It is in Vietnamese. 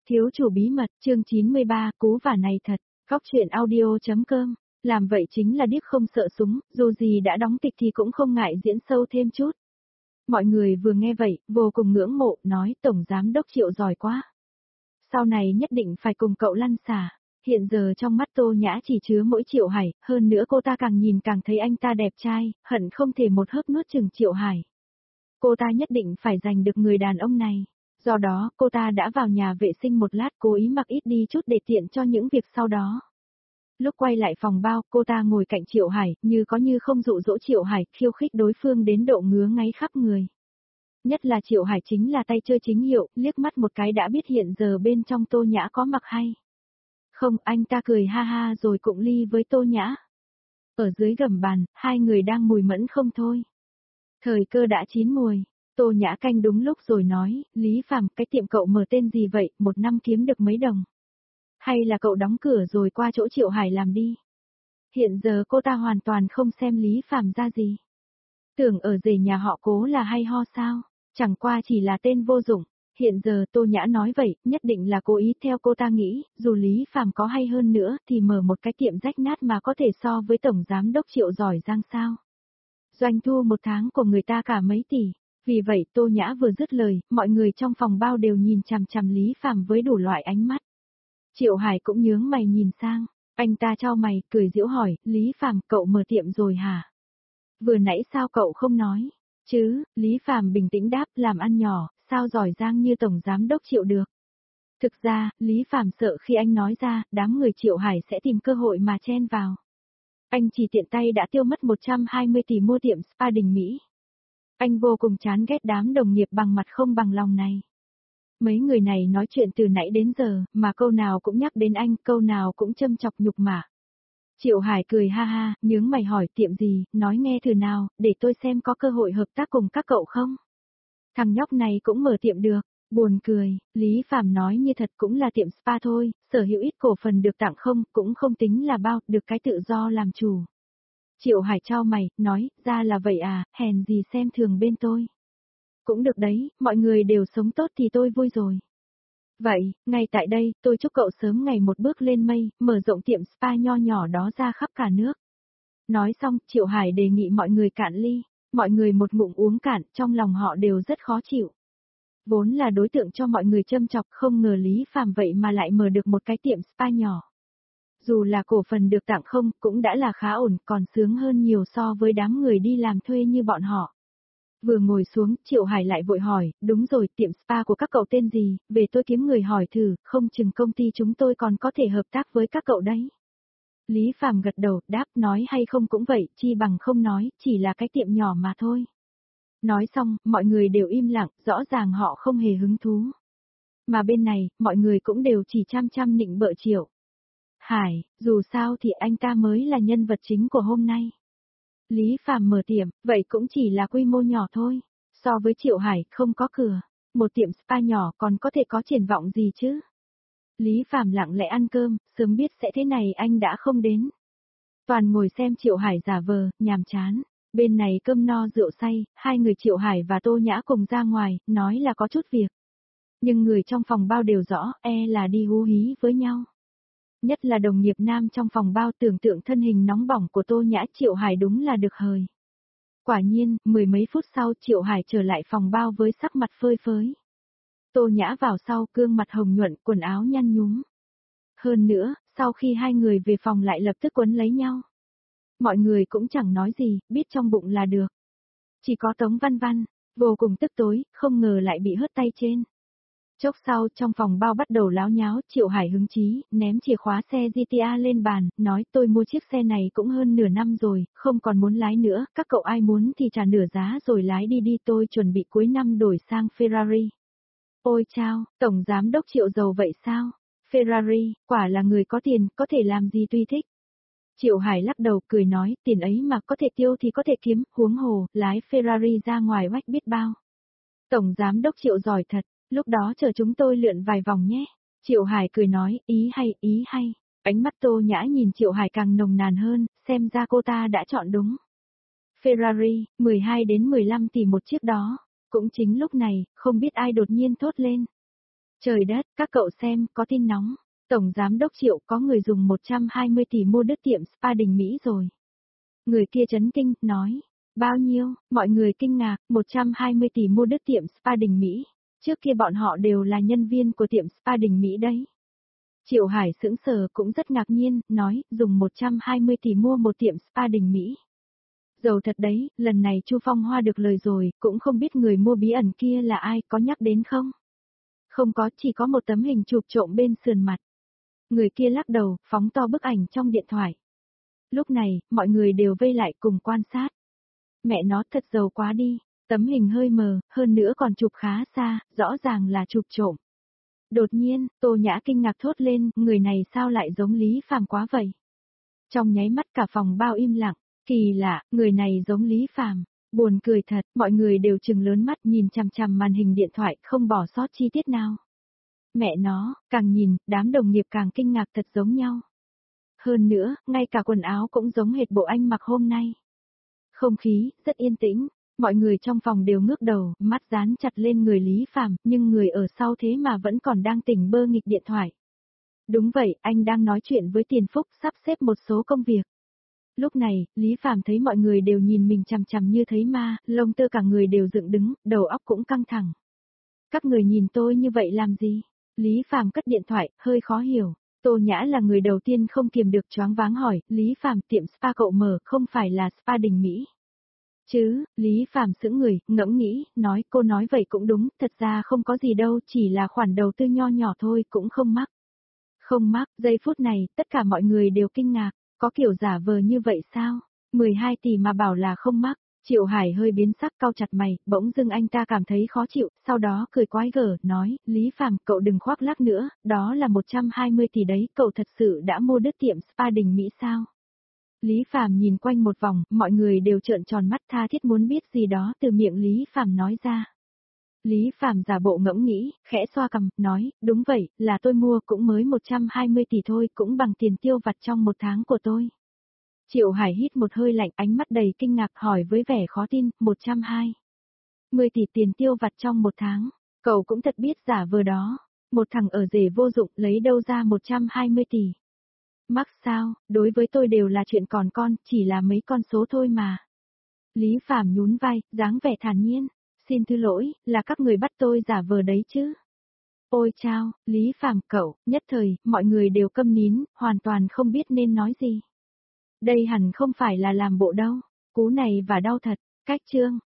Thiếu chủ bí mật, chương 93, cú vả này thật, góc truyện audio.com, làm vậy chính là điếc không sợ súng, dù gì đã đóng kịch thì cũng không ngại diễn sâu thêm chút. Mọi người vừa nghe vậy, vô cùng ngưỡng mộ, nói Tổng Giám Đốc Triệu giỏi quá. Sau này nhất định phải cùng cậu lăn xả. Hiện giờ trong mắt Tô Nhã chỉ chứa mỗi Triệu Hải, hơn nữa cô ta càng nhìn càng thấy anh ta đẹp trai, hận không thể một hớp nuốt chửng Triệu Hải. Cô ta nhất định phải giành được người đàn ông này. Do đó, cô ta đã vào nhà vệ sinh một lát, cố ý mặc ít đi chút để tiện cho những việc sau đó. Lúc quay lại phòng bao, cô ta ngồi cạnh Triệu Hải, như có như không dụ dỗ Triệu Hải, khiêu khích đối phương đến độ ngứa ngáy khắp người. Nhất là Triệu Hải chính là tay chơi chính hiệu, liếc mắt một cái đã biết hiện giờ bên trong Tô Nhã có mặc hay. Không, anh ta cười ha ha rồi cụng ly với Tô Nhã. Ở dưới gầm bàn, hai người đang mùi mẫn không thôi. Thời cơ đã chín mùi. Tô Nhã canh đúng lúc rồi nói, Lý Phàm, cái tiệm cậu mở tên gì vậy, một năm kiếm được mấy đồng? Hay là cậu đóng cửa rồi qua chỗ Triệu Hải làm đi? Hiện giờ cô ta hoàn toàn không xem Lý Phàm ra gì. Tưởng ở rể nhà họ Cố là hay ho sao? Chẳng qua chỉ là tên vô dụng. Hiện giờ Tô Nhã nói vậy, nhất định là cố ý theo cô ta nghĩ, dù Lý Phàm có hay hơn nữa thì mở một cái tiệm rách nát mà có thể so với Tổng Giám Đốc Triệu giỏi giang sao. Doanh thu một tháng của người ta cả mấy tỷ. Vì vậy Tô Nhã vừa dứt lời, mọi người trong phòng bao đều nhìn chằm chằm Lý Phàm với đủ loại ánh mắt. Triệu Hải cũng nhướng mày nhìn sang, anh ta chau mày, cười giễu hỏi, Lý Phàm, cậu mở tiệm rồi hả? Vừa nãy sao cậu không nói? Chứ, Lý Phàm bình tĩnh đáp, làm ăn nhỏ, sao giỏi giang như Tổng Giám Đốc Triệu được? Thực ra, Lý Phàm sợ khi anh nói ra, đám người Triệu Hải sẽ tìm cơ hội mà chen vào. Anh chỉ tiện tay đã tiêu mất 120 tỷ mua tiệm spa đình Mỹ. Anh vô cùng chán ghét đám đồng nghiệp bằng mặt không bằng lòng này. Mấy người này nói chuyện từ nãy đến giờ, mà câu nào cũng nhắc đến anh, câu nào cũng châm chọc nhục mạ. Triệu Hải cười ha ha, nhướng mày hỏi tiệm gì, nói nghe thử nào, để tôi xem có cơ hội hợp tác cùng các cậu không. Thằng nhóc này cũng mở tiệm được, buồn cười, Lý Phàm nói như thật cũng là tiệm spa thôi, sở hữu ít cổ phần được tặng không, cũng không tính là bao, được cái tự do làm chủ. Triệu Hải chau mày, nói, ra là vậy à, hèn gì xem thường bên tôi. Cũng được đấy, mọi người đều sống tốt thì tôi vui rồi. Vậy, ngay tại đây, tôi chúc cậu sớm ngày một bước lên mây, mở rộng tiệm spa nho nhỏ đó ra khắp cả nước. Nói xong, Triệu Hải đề nghị mọi người cạn ly. Mọi người một ngụm uống cạn, trong lòng họ đều rất khó chịu. Vốn là đối tượng cho mọi người châm chọc, không ngờ Lý Phàm vậy mà lại mở được một cái tiệm spa nhỏ. Dù là cổ phần được tặng không, cũng đã là khá ổn, còn sướng hơn nhiều so với đám người đi làm thuê như bọn họ. Vừa ngồi xuống, Triệu Hải lại vội hỏi, đúng rồi, tiệm spa của các cậu tên gì, về tôi kiếm người hỏi thử, không chừng công ty chúng tôi còn có thể hợp tác với các cậu đấy. Lý Phàm gật đầu, đáp nói hay không cũng vậy, chi bằng không nói, chỉ là cái tiệm nhỏ mà thôi. Nói xong, mọi người đều im lặng, rõ ràng họ không hề hứng thú. Mà bên này, mọi người cũng đều chỉ chăm chăm nịnh bợ Triệu Hải, dù sao thì anh ta mới là nhân vật chính của hôm nay. Lý Phàm mở tiệm, vậy cũng chỉ là quy mô nhỏ thôi. So với Triệu Hải, không có cửa. Một tiệm spa nhỏ còn có thể có triển vọng gì chứ? Lý Phàm lặng lẽ ăn cơm, sớm biết sẽ thế này anh đã không đến. Toàn ngồi xem Triệu Hải giả vờ, nhàm chán. Bên này cơm no rượu say, hai người Triệu Hải và Tô Nhã cùng ra ngoài, nói là có chút việc. Nhưng người trong phòng bao đều rõ, là đi hú hí với nhau. Nhất là đồng nghiệp nam trong phòng bao tưởng tượng thân hình nóng bỏng của Tô Nhã, Triệu Hải đúng là được hời. Quả nhiên, mười mấy phút sau Triệu Hải trở lại phòng bao với sắc mặt phơi phới. Tô Nhã vào sau, gương mặt hồng nhuận, quần áo nhăn nhúm. Hơn nữa, sau khi hai người về phòng lại lập tức quấn lấy nhau. Mọi người cũng chẳng nói gì, biết trong bụng là được. Chỉ có Tống Văn Văn, vô cùng tức tối, không ngờ lại bị hớt tay trên. Chốc sau, trong phòng bao bắt đầu láo nháo, Triệu Hải hứng chí, ném chìa khóa xe GTA lên bàn, nói tôi mua chiếc xe này cũng hơn nửa năm rồi, không còn muốn lái nữa, các cậu ai muốn thì trả nửa giá rồi lái đi đi, tôi chuẩn bị cuối năm đổi sang Ferrari. Ôi chao, Tổng Giám Đốc Triệu giàu vậy sao? Ferrari, quả là người có tiền, có thể làm gì tùy thích. Triệu Hải lắc đầu cười nói, tiền ấy mà có thể tiêu thì có thể kiếm, huống hồ, lái Ferrari ra ngoài oách biết bao. Tổng Giám Đốc Triệu giỏi thật. Lúc đó chờ chúng tôi lượn vài vòng nhé. Triệu Hải cười nói, ý hay, ý hay. Ánh mắt Tô Nhã nhìn Triệu Hải càng nồng nàn hơn, xem ra cô ta đã chọn đúng. Ferrari, 12 đến 15 tỷ một chiếc đó. Cũng chính lúc này, không biết ai đột nhiên thốt lên. Trời đất, các cậu xem, có tin nóng. Tổng Giám đốc Triệu có người dùng 120 tỷ mua đứt tiệm spa đình Mỹ rồi. Người kia chấn kinh, nói. Bao nhiêu, mọi người kinh ngạc, 120 tỷ mua đứt tiệm spa đình Mỹ. Trước kia bọn họ đều là nhân viên của tiệm spa đình Mỹ đấy. Triệu Hải sững sờ cũng rất ngạc nhiên, nói, dùng 120 tỷ mua một tiệm spa đình Mỹ. Giàu thật đấy, lần này Chu Phong Hoa được lời rồi, cũng không biết người mua bí ẩn kia là ai, có nhắc đến không? Không có, chỉ có một tấm hình chụp trộm bên sườn mặt. Người kia lắc đầu, phóng to bức ảnh trong điện thoại. Lúc này, mọi người đều vây lại cùng quan sát. Mẹ nó thật giàu quá đi, tấm hình hơi mờ, hơn nữa còn chụp khá xa, rõ ràng là chụp trộm. Đột nhiên, Tô Nhã kinh ngạc thốt lên, người này sao lại giống Lý Phàm quá vậy? Trong nháy mắt cả phòng bao im lặng, kỳ lạ, người này giống Lý Phàm. Buồn cười thật, mọi người đều trừng lớn mắt nhìn chằm chằm màn hình điện thoại, không bỏ sót chi tiết nào. Mẹ nó, càng nhìn, đám đồng nghiệp càng kinh ngạc thật giống nhau. Hơn nữa, ngay cả quần áo cũng giống hệt bộ anh mặc hôm nay. Không khí, rất yên tĩnh, mọi người trong phòng đều ngước đầu, mắt dán chặt lên người Lý Phàm, nhưng người ở sau thế mà vẫn còn đang tỉnh bơ nghịch điện thoại. Đúng vậy, anh đang nói chuyện với Tiền Phúc sắp xếp một số công việc. Lúc này, Lý Phàm thấy mọi người đều nhìn mình chằm chằm như thấy ma, lông tơ cả người đều dựng đứng, đầu óc cũng căng thẳng. Các người nhìn tôi như vậy làm gì? Lý Phàm cất điện thoại, hơi khó hiểu. Tô Nhã là người đầu tiên không kiềm được choáng váng hỏi, Lý Phàm tiệm spa cậu mở không phải là spa đình Mỹ. Chứ, Lý Phàm sững người, ngẫm nghĩ, nói cô nói vậy cũng đúng, thật ra không có gì đâu, chỉ là khoản đầu tư nho nhỏ thôi, cũng không mắc. Không mắc, giây phút này, tất cả mọi người đều kinh ngạc, có kiểu giả vờ như vậy sao? 12 tỷ mà bảo là không mắc. Triệu Hải hơi biến sắc cau chặt mày, bỗng dưng anh ta cảm thấy khó chịu, sau đó cười quái gở, nói, Lý Phàm, cậu đừng khoác lác nữa, đó là 120 tỷ đấy, cậu thật sự đã mua đứt tiệm spa đình Mỹ sao? Lý Phàm nhìn quanh một vòng, mọi người đều trợn tròn mắt tha thiết muốn biết gì đó từ miệng Lý Phàm nói ra. Lý Phàm giả bộ ngẫm nghĩ, khẽ xoa cằm, nói, đúng vậy, là tôi mua cũng mới 120 tỷ thôi, cũng bằng tiền tiêu vặt trong một tháng của tôi. Triệu Hải hít một hơi lạnh, ánh mắt đầy kinh ngạc hỏi với vẻ khó tin, 120 tỷ tiền tiêu vặt trong một tháng, cậu cũng thật biết giả vờ đó, một thằng ở rể vô dụng lấy đâu ra 120 tỷ. Mắc sao, đối với tôi đều là chuyện còn con, chỉ là mấy con số thôi mà. Lý Phàm nhún vai, dáng vẻ thản nhiên, xin thứ lỗi, là các người bắt tôi giả vờ đấy chứ. Ôi chao, Lý Phàm cậu, nhất thời, mọi người đều câm nín, hoàn toàn không biết nên nói gì. Đây hẳn không phải là làm bộ đâu, cú này và đau thật, cách chương.